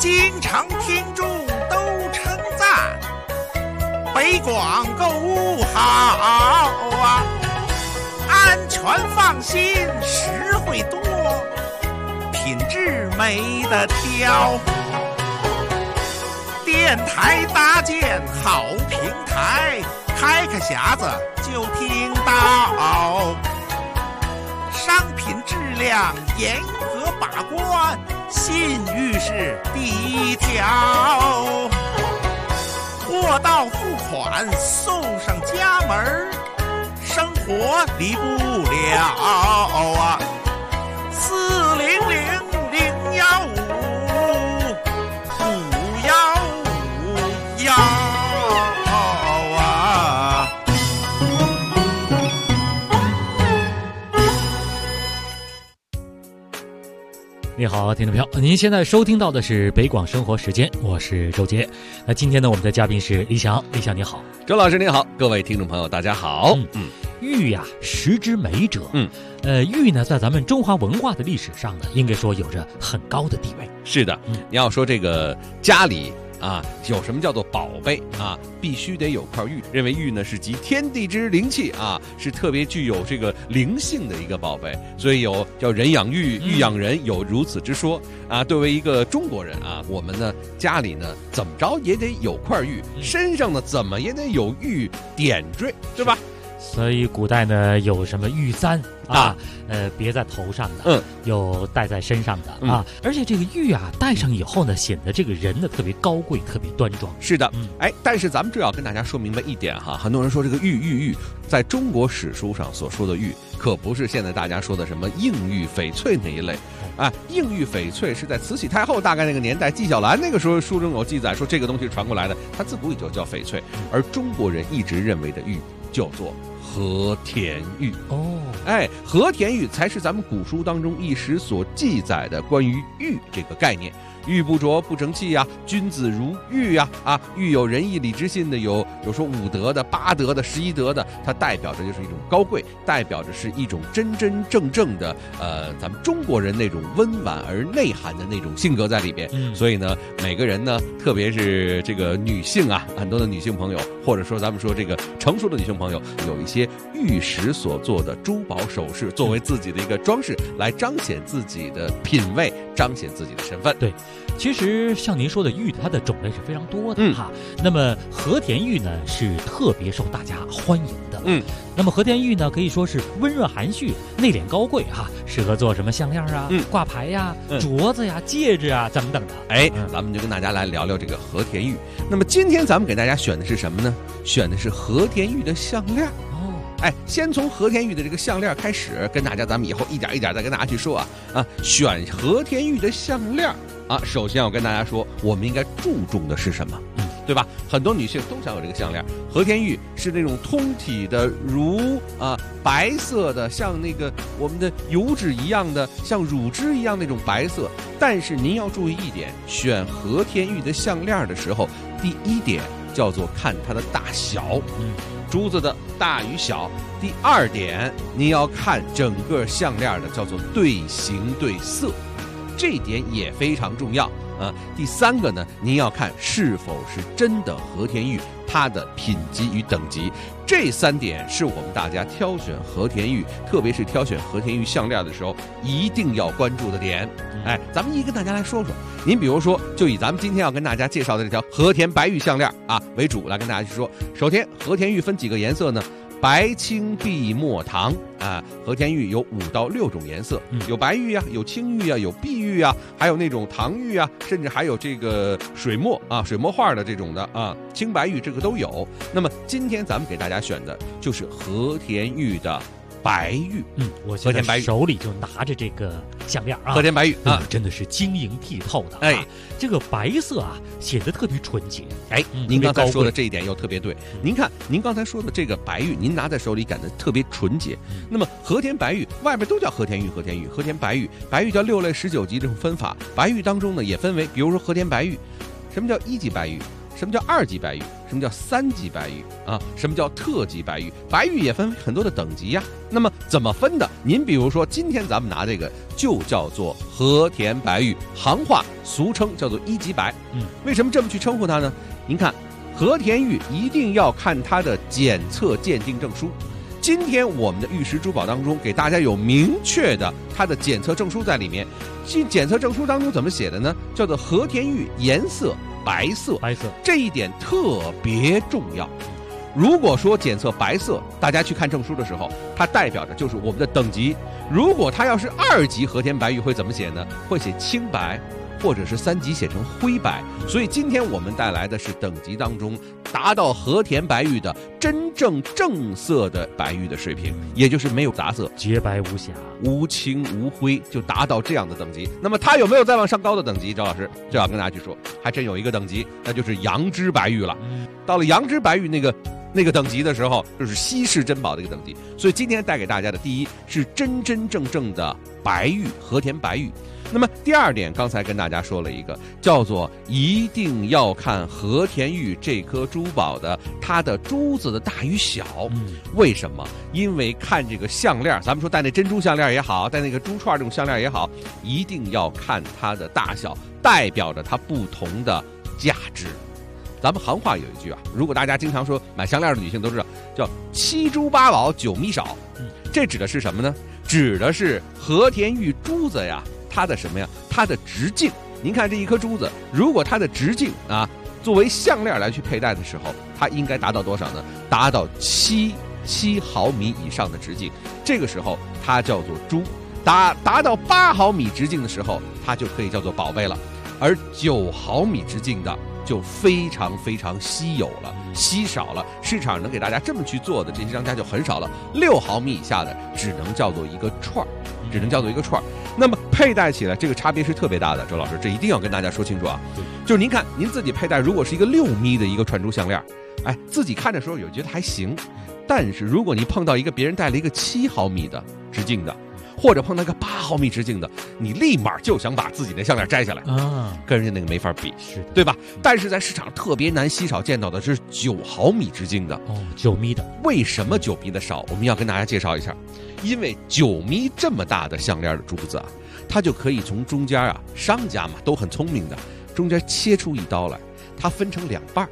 京城听众都称赞，北广购物好啊，安全放心，实惠多，品质没得挑。电台搭建好平台，开个匣子就听到，商品质量严格把关，信誉是第一条。货到付款送上家门，生活离不了啊！400-015-515啊！ 你好，听众朋友，您现在收听到的是北广生活时间，我是周杰。那今天呢，我们的嘉宾是李想，李想你好。 周老师您好，各位听众朋友大家好。 玉呀，食之美者。玉呢，在咱们中华文化的历史上呢，应该说有着很高的地位。 是的，你要说这个家里啊，有什么叫做宝贝啊，必须得有块玉。认为玉呢是集天地之灵气啊，是特别具有这个灵性的一个宝贝，所以有叫人养玉，玉养人，有如此之说啊。作为一个中国人啊，我们呢家里呢怎么着也得有块玉，身上呢怎么也得有玉点缀，对吧？ 所以古代呢有什么玉簪啊，别在头上的，有戴在身上的啊。而且这个玉啊戴上以后呢，显得这个人呢特别高贵，特别端庄。 是的，但是咱们这要跟大家说明白一点哈，很多人说这个玉，在中国史书上所说的玉，可不是现在大家说的什么硬玉、翡翠那一类。硬玉翡翠是在慈禧太后大概那个年代，纪晓岚那个时候书中有记载说这个东西传过来的，它自古以就叫翡翠，而中国人一直认为的玉叫做和田玉。和田玉才是咱们古书当中一时所记载的关于玉这个概念。玉不琢不成器呀，君子如玉呀，玉有仁义礼智信的，有说5德的、8德的、11德的，它代表着就是一种高贵，代表着是一种真真正正的咱们中国人那种温婉而内涵的那种性格在里边。所以呢，每个人呢，特别是这个女性啊，很多的女性朋友，或者说咱们说这个成熟的女性朋友，有一些玉石所做的珠宝首饰作为自己的一个装饰，来彰显自己的品味，彰显自己的身份。 对，其实像您说的玉，它的种类是非常多的哈。那么和田玉呢是特别受大家欢迎的。那么和田玉呢可以说是温润含蓄、内敛高贵哈，适合做什么项链啊、挂牌呀、镯子呀、戒指啊等等的。 咱们就跟大家来聊聊这个和田玉。那么今天咱们给大家选的是什么呢？选的是和田玉的项链。先从和田玉的这个项链开始，跟大家咱们以后一点一点再跟大家去说选和田玉的项链首先要跟大家说，我们应该注重的是什么？对吧？很多女性都想有这个项链。和田玉是那种通体的如白色的，像那个我们的油脂一样的，像乳汁一样那种白色。但是您要注意一点，选和田玉的项链的时候，第一点叫做看它的大小，珠子的大与小。第二点，您要看整个项链的叫做对形对色，这一点也非常重要。第三个呢，您要看是否是真的和田玉，它的品级与等级。这3点是我们大家挑选和田玉，特别是挑选和田玉项链的时候一定要关注的点。咱们一跟大家来说说。您比如说，就以咱们今天要跟大家介绍的这条和田白玉项链为主，来跟大家去说。首先，和田玉分几个颜色呢？白、青、碧、墨、唐和田玉有5到6种颜色，有白玉有青玉有碧玉还有那种唐玉甚至还有这个水墨水墨画的这种的青白玉，这个都有。那么今天咱们给大家选的就是和田玉的白玉。 我现在手里就拿着这个项链和田白玉真的是晶莹剔透的这个白色显得特别纯洁。 您刚才说的这一点又特别对。您看您刚才说的这个白玉，您拿在手里感觉特别纯洁。那么和田白玉外边都叫和田玉、和田白玉，白玉叫6类19级这种分法。白玉当中呢也分为，比如说和田白玉，什么叫1级白玉？ 什么叫2级白玉？什么叫3级白玉啊？什么叫特级白玉？白玉也分很多的等级呀。那么怎么分的？您比如说，今天咱们拿这个就叫做和田白玉，行话俗称叫做1级白。为什么这么去称呼它呢？您看，和田玉一定要看它的检测鉴定证书。今天我们的玉石珠宝当中给大家有明确的它的检测证书在里面。检测证书当中怎么写的呢？叫做和田玉颜色白色，这一点特别重要。如果说检测白色，大家去看证书的时候，它代表着就是我们的等级。如果它要是2级和田白玉会怎么写呢？会写青白，或者是3级写成灰白。所以今天我们带来的是等级当中达到和田白玉的真正正色的白玉的水平，也就是没有杂色， 洁白无瑕， 无青无灰，就达到这样的等级。那么它有没有再往上高的等级？赵老师就要跟大家去说，还真有一个等级，那就是羊脂白玉了。到了羊脂白玉那个等级的时候，就是稀世珍宝的一个等级。所以今天带给大家的第一是真真正正的白玉，和田白玉。那么第2点，刚才跟大家说了一个，叫做一定要看和田玉这颗珠宝的它的珠子的大与小。为什么？因为看这个项链，咱们说戴那珍珠项链也好，戴那个珠串这种项链也好，一定要看它的大小，代表着它不同的价值。咱们行话有一句啊，如果大家经常说买项链的女性都知道，叫7珠8宝9米少。这指的是什么呢？指的是和田玉珠子呀，它的什么呀？它的直径。您看这一颗珠子，如果它的直径啊，作为项链来去佩戴的时候，它应该达到多少呢？达到7毫米以上的直径，这个时候它叫做珠。达到8毫米直径的时候，它就可以叫做宝贝了。而9毫米直径的就非常非常稀有了，稀少了，市场能给大家这么去做的这些商家就很少了。6毫米以下的只能叫做一个串儿，那么佩戴起来这个差别是特别大的。周老师，这一定要跟大家说清楚啊！就是您看您自己佩戴，如果是一个6米的一个串珠项链，哎，自己看的时候有觉得还行，但是如果你碰到一个别人戴了一个7毫米的直径的，或者碰到一个8毫米直径的，你立马就想把自己的项链摘下来啊，跟人家那个没法比，对吧？但是在市场特别难稀少见到的是9毫米直径的 9米的。 为什么9米的少？我们要跟大家介绍一下，因为9米这么大的项链的珠子啊，它就可以从中间啊，商家嘛都很聪明的，中间切出一刀来，它分成2半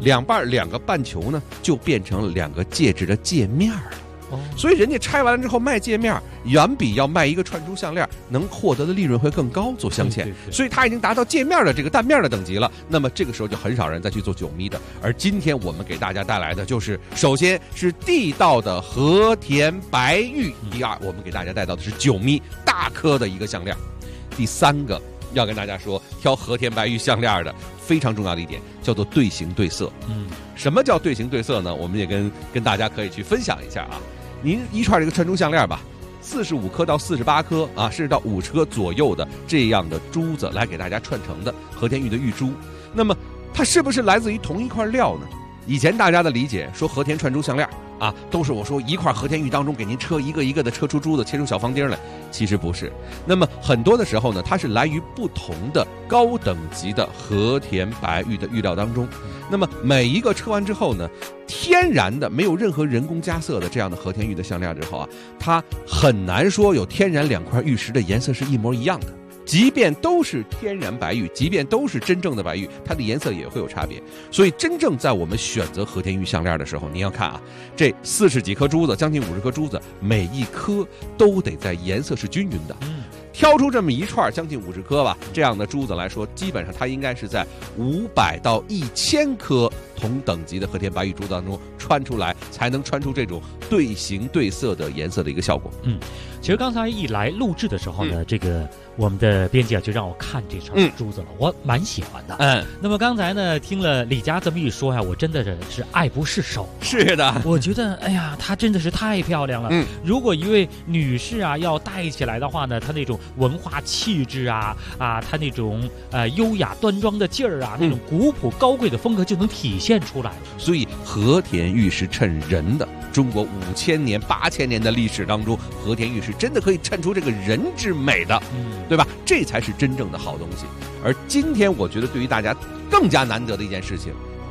，2个半球呢就变成2个戒指的戒面了。所以人家拆完了之后卖戒面，远比要卖一个串珠项链能获得的利润会更高，做镶嵌。所以它已经达到戒面的这个蛋面的等级了。那么这个时候就很少人再去做9米的。而今天我们给大家带来的就是，首先是地道的和田白玉，第2我们给大家带到的是9米大颗的一个项链。第3个要跟大家说，挑和田白玉项链的非常重要的一点叫做对形对色。什么叫对形对色呢？我们也跟大家可以去分享一下啊。您一串这个串珠项链吧，45颗到48颗啊，甚至到50颗左右的这样的珠子来给大家串成的和田玉的玉珠，那么它是不是来自于同一块料呢？以前大家的理解说和田串珠项链啊，都是我说一块和田玉当中给您车一个一个的车出珠子，切出小方丁来，其实不是。那么很多的时候呢，它是来于不同的高等级的和田白玉的玉料当中。那么每一个车完之后呢，天然的没有任何人工加色的这样的和田玉的项链之后啊，它很难说有天然2块玉石的颜色是一模一样的。即便都是天然白玉，即便都是真正的白玉，它的颜色也会有差别。所以真正在我们选择和田玉项链的时候，你要看啊，这40几颗珠子，将近50颗珠子，每一颗都得在颜色是均匀的。挑出这么一串将近50颗吧，这样的珠子来说，基本上它应该是在500到1000颗同等级的和田白玉珠子当中穿出来，才能穿出这种对形对色的颜色的一个效果。 其实刚才一来录制的时候呢，这个我们的编辑就让我看这串珠子了，我蛮喜欢的。那么刚才呢，听了李佳这么一说呀，我真的是爱不释手。 是的， 我觉得哎呀，她真的是太漂亮了。如果一位女士啊要戴起来的话呢，她那种文化气质啊，她那种优雅端庄的劲儿啊，那种古朴高贵的风格就能体现出来。 所以和田玉是衬人的。中国5000年、8000年的历史当中，和田玉是真的可以衬出这个人之美的，对吧？这才是真正的好东西。而今天我觉得对于大家更加难得的一件事情，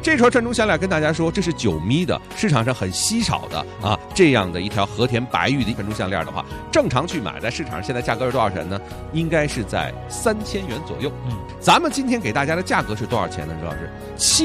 这串串中项链跟大家说，这是9米的，市场上很稀少的啊，这样的一条和田白玉的串中项链的话，正常去买，在市场上现在价格是多少钱呢？应该是在3000元左右。咱们今天给大家的价格是多少钱呢？周老师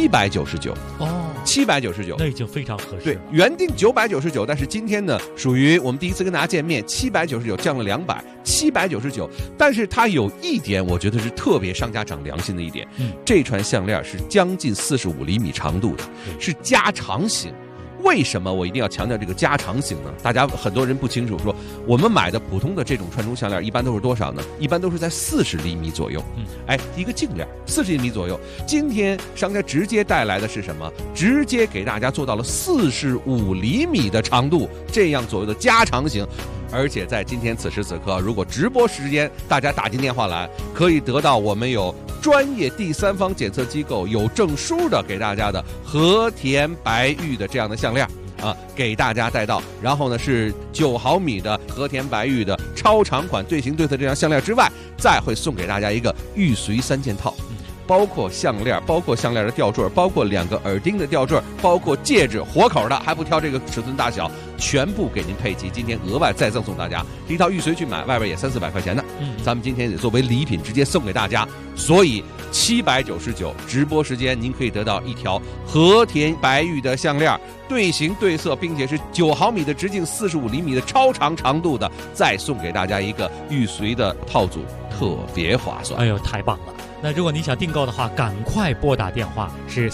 ，799。799， 那已经非常合适。 对，原定999，但是今天呢，属于我们第一次跟大家见面，799降了200，799。但是它有一点，我觉得是特别商家长良心的一点，这串项链是将近45厘米长度的，是加长型。为什么我一定要强调这个加长型呢？大家很多人不清楚，说我们买的普通的这种串中项链一般都是多少呢？一般都是在40厘米左右。一个净链40厘米左右。今天商家直接带来的是什么？直接给大家做到了45厘米的长度，这样左右的加长型。而且在今天此时此刻，如果直播时间大家打进电话来，可以得到我们有专业第三方检测机构有证书的给大家的和田白玉的这样的项链啊，给大家带到。然后呢是9毫米的和田白玉的超长款对形对色这样项链之外，再会送给大家一个玉髓3件套。包括项链，包括项链的吊坠，包括2个耳钉的吊坠，包括戒指，活口的，还不挑这个尺寸大小，全部给您配齐。今天额外再赠送大家一套玉髓去买，外边也300-400块钱的，咱们今天也作为礼品直接送给大家。所以799直播时间，您可以得到一条和田白玉的项链，对形对色，并且是9毫米的直径45厘米的超长长度的，再送给大家一个玉髓的套组，特别划算。 哎呦，太棒了！那如果你想订购的话，赶快拨打电话，是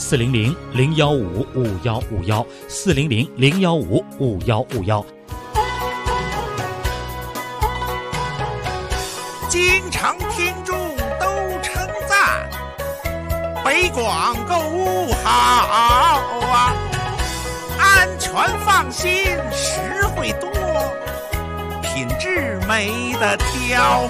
400-015-5151，400-015-5151。 经常听众都称赞北广购物好啊，安全放心，实惠多，品质没得挑。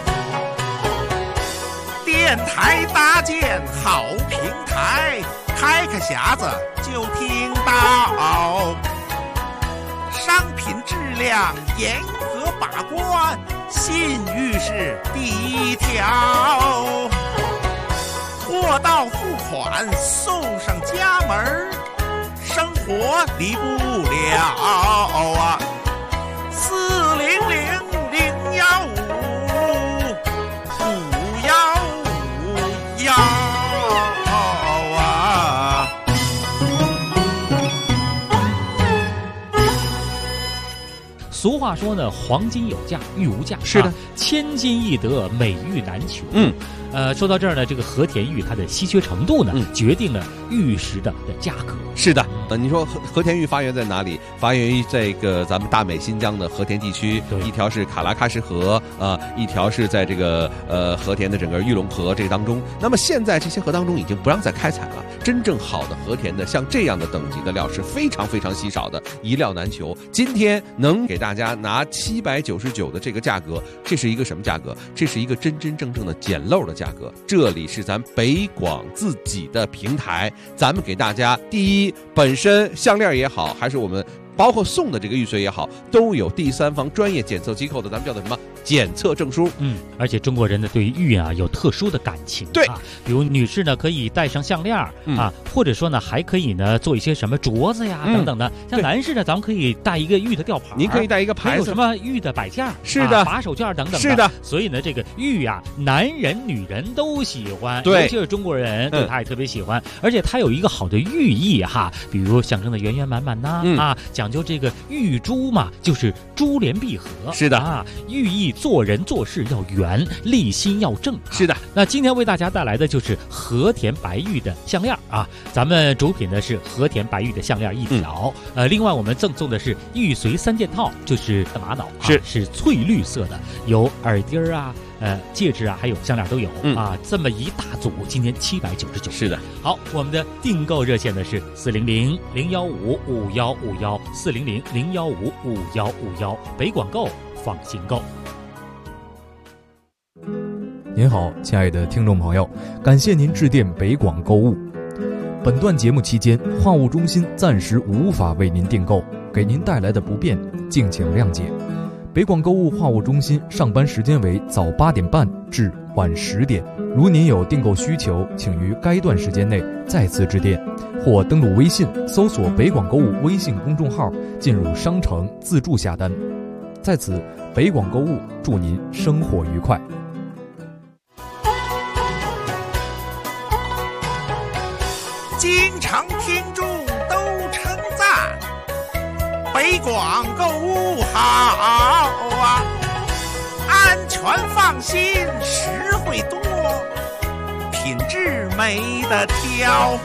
电台搭建好平台，开个匣子就听到，商品质量严格把关，信誉是第一条。货到付款送上家门，生活离不了啊。400-015-5151啊。 俗话说呢，黄金有价，玉无价。 是的， 千金易得，美玉难求。说到这儿呢，这个和田玉它的稀缺程度呢，决定了玉石的价格。 是的，你说和田玉发源在哪里？发源于这个咱们大美新疆的和田地区，一条是卡拉喀什河一条是在这个和田的整个玉龙河这当中。那么现在这些河当中已经不让再开采了，真正好的和田的像这样的等级的料是非常非常稀少的，一料难求。今天能给大家拿799的这个价格，这是一个什么价格？这是一个真真正正的捡漏的价格。这里是咱北广自己的平台，咱们给大家第一，本身项链也好，还是我们包括送的这个玉髓也好，都有第三方专业检测机构的，咱们叫做什么检测证书。 而且中国人呢对于玉啊有特殊的感情。 对比如女士呢可以戴上项链或者说呢还可以呢做一些什么镯子呀等等的。像男士呢，咱们可以戴一个玉的吊牌， 您可以戴一个牌子， 有什么玉的摆件， 是的， 把手绢等等的。 是的， 所以呢这个玉啊，男人女人都喜欢， 对， 尤其是中国人对它也特别喜欢。而且它有一个好的寓意比如象征的圆圆满满讲究这个玉珠嘛，就是珠联璧合。 是的寓意做人做事要圆，立心要正。 是的， 那今天为大家带来的就是和田白玉的项链咱们主品的是和田白玉的项链1条，另外我们赠送的是玉髓3件套，就是玛瑙是翠绿色的，有耳钉戒指还有项链都有这么一大组，今天799。 是的， 好，我们的订购热线呢是400-015-5151，400-015-5151，北广购，放心购。 您好，亲爱的听众朋友，感谢您致电北广购物。本段节目期间，话务中心暂时无法为您订购，给您带来的不便，敬请谅解。 北广购物话务中心上班时间为早8点半至晚10点。如您有订购需求，请于该段时间内再次致电，或登录微信搜索北广购物微信公众号，进入商城自助下单。在此，北广购物祝您生活愉快。 经常听众都称赞北广购物好啊，安全放心，实惠多，品质没得挑。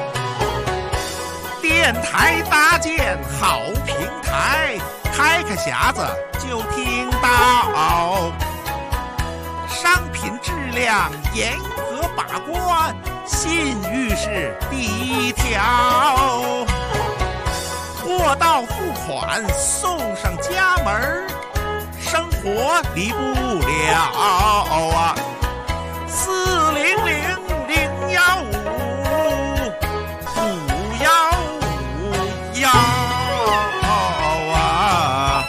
电台搭建好平台，开个匣子就听到，商品质量严格把关，信誉是第一条。货到付款送上家门，生活离不了啊！400-015-51551啊！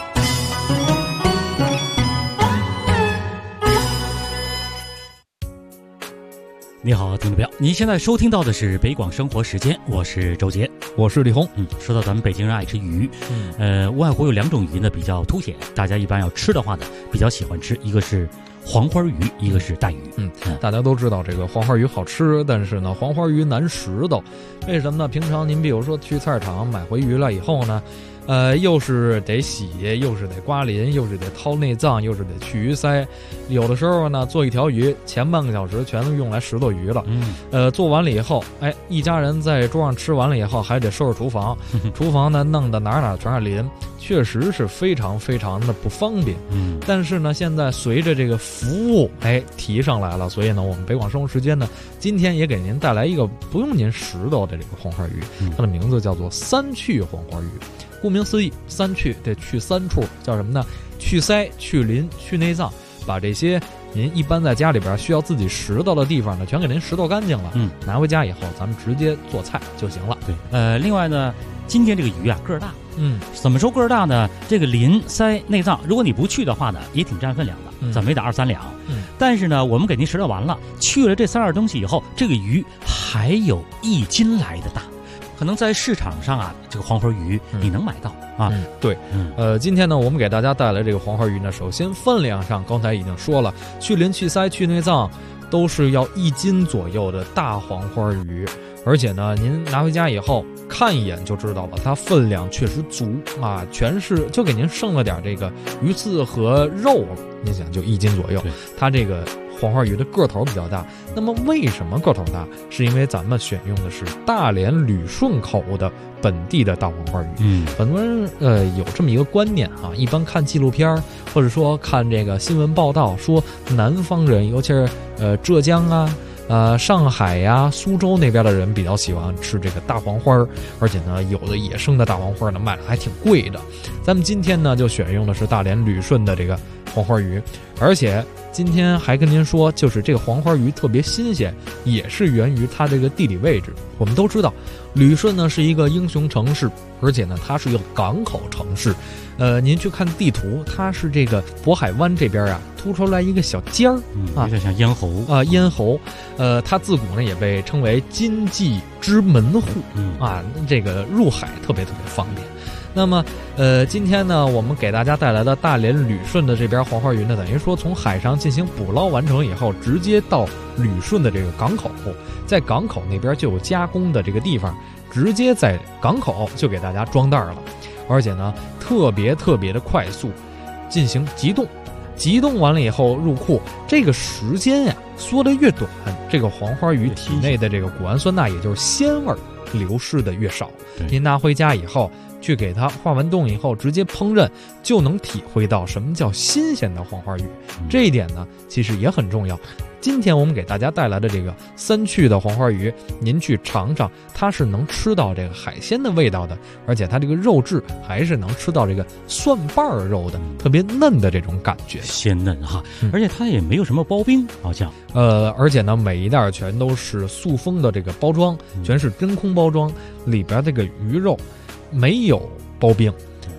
你好，听众朋友，您现在收听到的是北广生活时间，我是周杰， 我是李红。 说到咱们北京人爱吃鱼，无外乎有2种鱼呢比较凸显，大家一般要吃的话呢比较喜欢吃，一个是黄花鱼，一个是带鱼。 大家都知道这个黄花鱼好吃，但是呢黄花鱼难拾到，为什么呢？平常您比如说去菜市场买回鱼来以后呢，又是得洗，又是得刮鳞，又是得掏内脏，又是得去鱼鳃。有的时候呢，做一条鱼前半个小时全都用来拾掇鱼了。做完了以后，一家人在桌上吃完了以后，还得收拾厨房。厨房呢，弄得哪全是鳞，确实是非常非常的不方便。但是呢，现在随着这个服务提上来了，所以呢，我们北广生活时间呢，今天也给您带来一个不用您拾掇的这个黄花鱼，它的名字叫做3去黄花鱼。顾名思义，3去得去3处，叫什么呢？去鳃、去鳞、去内脏，把这些您一般在家里边需要自己拾到的地方呢，全给您拾掇干净了。拿回家以后，咱们直接做菜就行了。 对，另外呢，今天这个鱼啊个儿大。怎么说个儿大呢？这个鳞、鳃、内脏，如果你不去的话呢，也挺占分量的，怎么也得2-3两。但是呢，我们给您拾掇完了，去了这3样东西以后，这个鱼还有1斤来的大。可能在市场上啊，这个黄花鱼你能买到啊。 对，今天呢，我们给大家带来这个黄花鱼呢，首先分量上，刚才已经说了，去鳞、去鳃、去内脏，都是要1斤左右的大黄花鱼。而且呢，您拿回家以后看一眼就知道了，它分量确实足啊，全是就给您剩了点这个鱼刺和肉了。您想，就1斤左右，它这个黄花鱼的个头比较大。那么为什么个头大？是因为咱们选用的是大连旅顺口的本地的大黄花鱼。很多人有这么一个观念啊，一般看纪录片或者说看这个新闻报道，说南方人，尤其是浙江啊、上海呀、苏州那边的人比较喜欢吃这个大黄花，而且呢，有的野生的大黄花呢卖的还挺贵的。咱们今天呢就选用的是大连旅顺的这个黄花鱼，而且今天还跟您说，就是这个黄花鱼特别新鲜，也是源于它这个地理位置。我们都知道，旅顺呢是一个英雄城市，而且呢它是一个港口城市。您去看地图，它是这个渤海湾这边凸出来一个小尖儿有点像咽喉咽喉。它自古呢也被称为经济之门户这个入海特别方便。那么今天呢，我们给大家带来的大连旅顺的这边黄花鱼呢，等于说从海上进行捕捞完成以后，直接到旅顺的这个港口，在港口那边就有加工的这个地方，直接在港口就给大家装袋了。而且呢，特别的快速进行急冻完了以后入库，这个时间缩得越短，这个黄花鱼体内的这个谷氨酸钠，也就是鲜味流失的越少。您拿回家以后去给它化完冻以后直接烹饪，就能体会到什么叫新鲜的黄花鱼。这一点呢其实也很重要。今天我们给大家带来的这个3去的黄花鱼，您去尝尝，它是能吃到这个海鲜的味道的，而且它这个肉质还是能吃到这个蒜瓣肉的，特别嫩的这种感觉， 鲜嫩哈。而且它也没有什么包冰，好像而且呢每一袋全都是塑封的这个包装，全是真空包装，里边这个鱼肉没有包冰。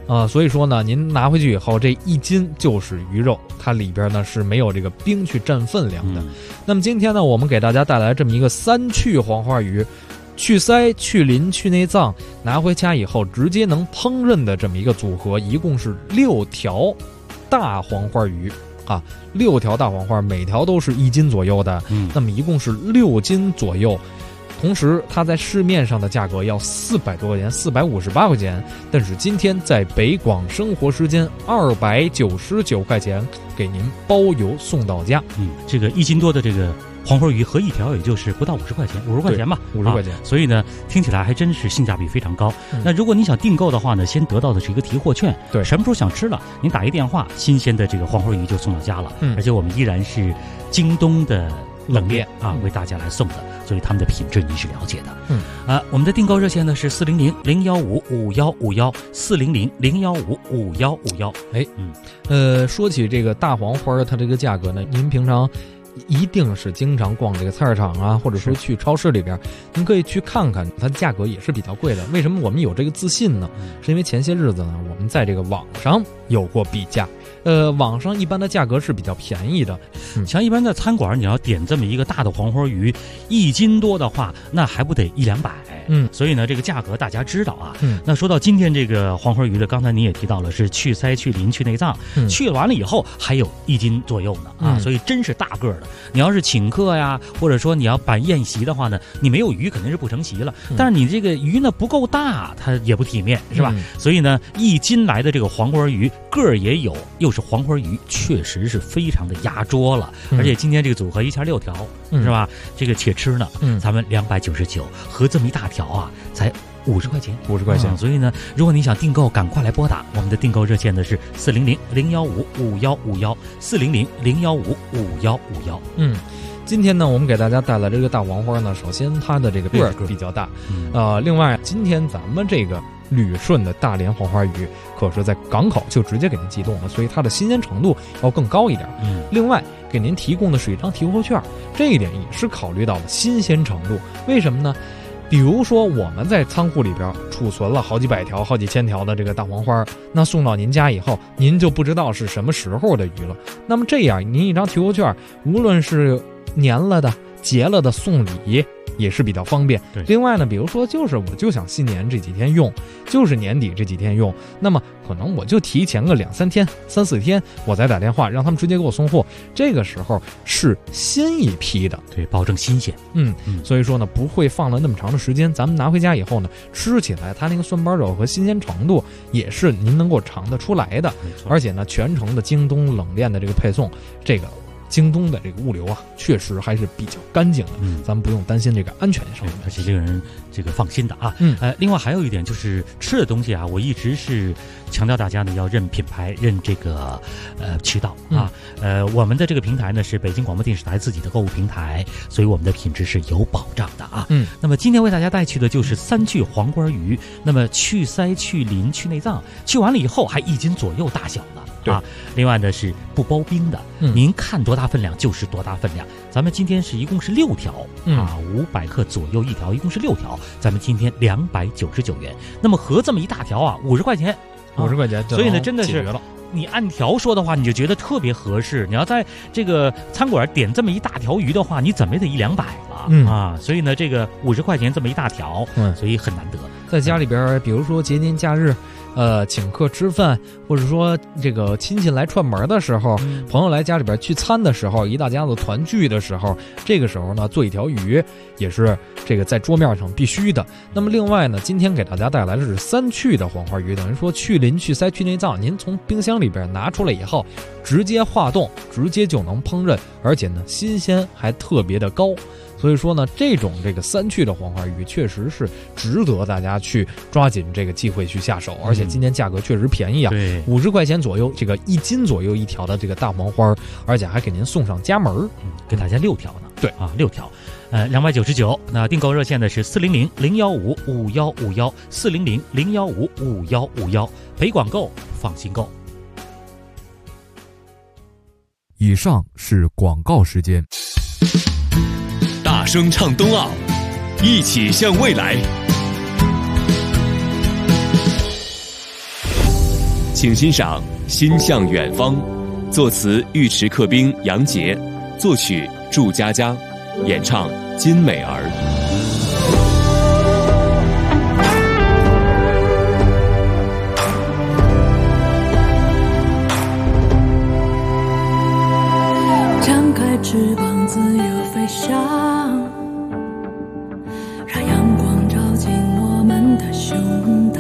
所以说呢，您拿回去以后，这1斤就是鱼肉，它里边呢是没有这个冰去占分量的。那么今天呢，我们给大家带来这么一个3去黄花鱼，去鳃、去鳞、去内脏，拿回家以后直接能烹饪的这么一个组合，一共是6条大黄花鱼啊，6条大黄花，每条都是1斤左右的，那么一共是6斤左右。同时它在市面上的价格要400多块钱，458块钱，但是今天在北广生活时间299块钱给您包邮送到家。 这个1斤多的这个黄花鱼和一条也就是不到50块钱，50块钱吧 ，50块钱。 所以呢，听起来还真是性价比非常高。那如果你想订购的话呢，先得到的是一个提货券， 对， 什么时候想吃了，您打一电话，新鲜的这个黄花鱼就送到家了。而且我们依然是京东的冷链啊，为大家来送的，所以他们的品质您是了解的。我们的订购热线呢是400-015-5151，400-015-5151。 说起这个大黄花，它这个价格呢，您平常一定是经常逛这个菜市场啊，或者说去超市里边，您可以去看看，它价格也是比较贵的。为什么我们有这个自信呢？是因为前些日子呢，我们在这个网上有过比价。网上一般的价格是比较便宜的， 像一般的餐馆，你要点这么一个大的黄花鱼，1斤多的话，那还不得100-200？所以呢，这个价格大家知道啊。那说到今天这个黄花鱼的，刚才你也提到了是去鳃、去鳞、去内脏，去完了以后还有1斤左右呢啊，所以真是大个的。你要是请客呀，或者说你要办宴席的话呢，你没有鱼肯定是不成席了。但是你这个鱼呢不够大，它也不体面，是吧？所以呢，1斤来的这个黄花鱼个儿也有，又是黄花鱼，确实是非常的压桌了。而且今天这个组合一下6条，是吧？这个且吃呢，咱们299，和这么一大条啊，才50块钱，50块钱。所以呢，如果你想订购，赶快来拨打我们的订购热线呢是400-015-5151，400-015-5151。 今天呢，我们给大家带来这个大黄花呢，首先它的这个个儿比较大，另外今天咱们这个旅顺的大连黄花鱼可是在港口就直接给您寄动了，所以它的新鲜程度要更高一点。另外给您提供的是一张提货券，这一点也是考虑到了新鲜程度。为什么呢？比如说我们在仓库里边储存了好几百条、好几千条的这个大黄花，那送到您家以后，您就不知道是什么时候的鱼了。那么这样，您一张提货券，无论是年了的、结了的送礼也是比较方便。另外呢，比如说我就想新年这几天用，就是年底这几天用，那么可能我就提前个2-3天、3-4天，我再打电话让他们直接给我送货。这个时候是新一批的， 对，保证新鲜。 所以说呢，不会放了那么长的时间。咱们拿回家以后呢，吃起来它那个蒜瓣肉和新鲜程度也是您能够尝得出来的。而且呢，全程的京东冷链的这个配送，这个京东的这个物流啊，确实还是比较干净的，咱们不用担心这个安全上面， 而且令人这个放心的啊。另外还有一点就是吃的东西啊，我一直是强调大家呢要认品牌、认这个渠道啊。我们的这个平台呢是北京广播电视台自己的购物平台，所以我们的品质是有保障的啊。那么今天为大家带去的就是3去黄花鱼，那么去鳃、去鳞、去内脏，去完了以后还1斤左右大小呢。另外呢是不包冰的，您看多大分量就是多大分量。咱们今天一共是6条，500克左右一条，一共是6条，咱们今天299元。那么合这么一大条啊，50块钱 ，50块钱， 所以呢真的是你按条说的话，你就觉得特别合适。你要在这个餐馆点这么一大条鱼的话，你怎么也得100-200了所以呢，这个50块钱这么一大条，所以很难得。 在家里边，比如说节年假日，请客吃饭，或者说这个亲戚来串门的时候，朋友来家里边聚餐的时候，一大家子团聚的时候，这个时候呢，做一条鱼也是这个在桌面上必须的。那么另外呢，今天给大家带来的是3去的黄花鱼，等于说去鳞、去鳃、去内脏，您从冰箱里边拿出来以后，直接化冻，直接就能烹饪，而且呢，新鲜还特别的高。所以说呢，这个3去的黄花鱼确实是值得大家去抓紧这个机会去下手，而且今天价格确实便宜啊，50块钱左右，这个1斤左右一条的这个大黄花，而且还给您送上家门， 给大家6条呢。 对啊，6条，299。那订购热线呢是400-015-5151，400-015-5151，北广购，放心购。 以上是广告时间。 大声唱冬奥，一起向未来。 请欣赏《心向远方》，作词尉迟克兵、杨杰，作曲祝佳佳，演唱金美儿。 张开翅膀自由飞翔，让阳光照进我们的胸膛。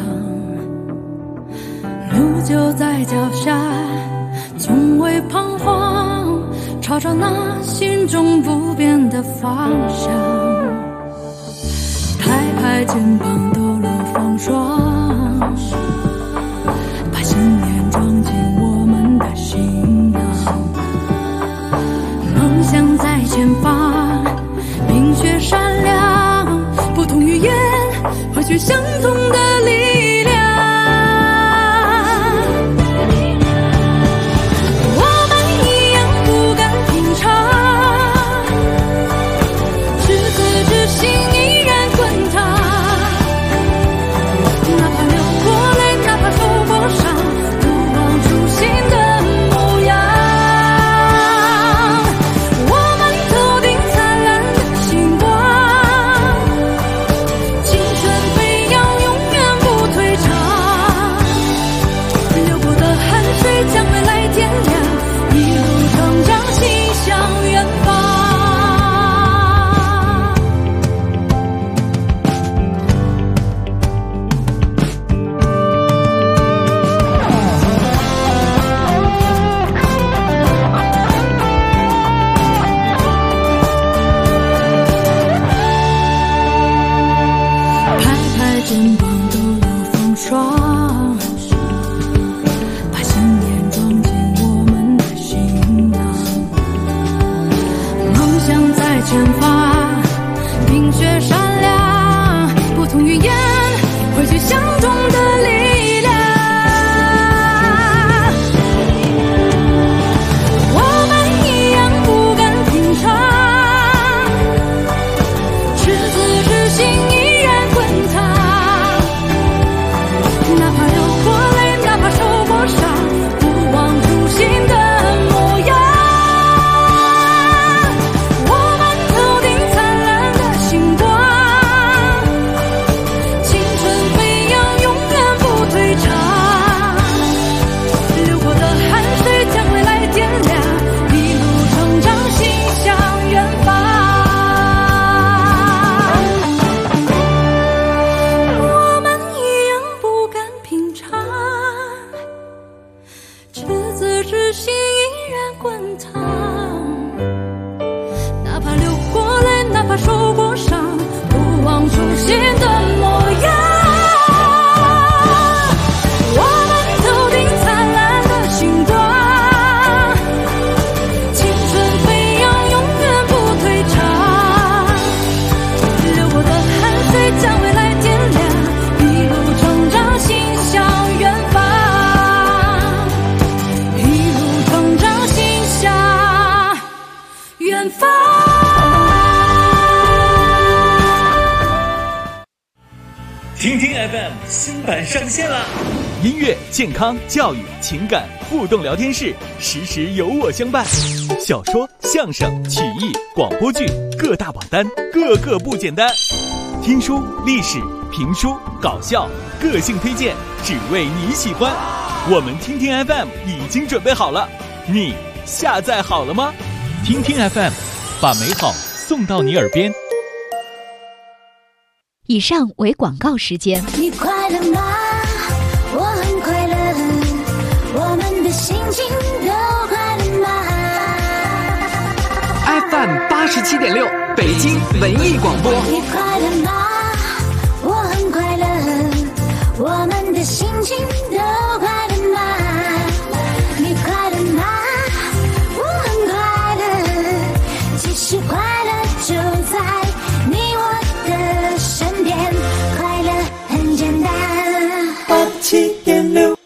路就在脚下，从未彷徨，朝着那心中不变的方向。拍肩膀，抖落风霜，把信念装进我们的行囊。梦想在前方，冰雪闪亮，不同语言汇聚相同的力量。我们一样不敢平常，赤子之心依然滚烫，哪怕流过泪，哪怕受过伤，不忘初心的模样。我们头顶灿烂的星光，青春飞扬，永远不退场。流过的汗水将未来点亮，一路成长，心向远方。拍肩膀，抖落风霜，把信念装进我们的行囊。梦想在前方，冰雪闪亮，不同语言汇聚相同的力量。我们一样不敢平常，赤子之心依然滚烫，哪怕流过泪，哪怕受过伤，不忘初心的模样。我们头顶灿烂的星光，青春飞扬，永远不退场。流过的汗水将未来点亮，一路成长，心向远方。我们一样不敢平常，赤子之心依然滚烫，哪怕流过泪，哪怕受过伤，不忘初心的模样。我们头顶灿烂的星光，青春飞扬，永远不退场。流过的汗水将未来点亮，一路成长，心向远方。一路成长，心向远方。 听听 FM 新版上线啦！音乐、健康、教育、情感互动聊天室，时时有我相伴。小说、相声、曲艺、广播剧各大榜单，个个不简单。听书、历史、评书、搞笑，个性推荐，只为你喜欢。我们听听 FM 已经准备好了，你下载好了吗？听听 FM， 把美好送到你耳边。 以上为广告时间。 你快乐吗？我很快乐，我们的心情都快乐吗？ FM 87.6北京文艺广播。 你快乐吗？我很快乐，我们的心情都快乐吗？你快乐吗？我很快乐，其实快乐就在你我的身边，快乐很简单。87.6，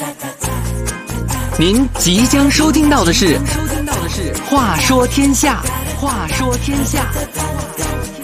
您即将收听到的是《话说天下》，话说天下。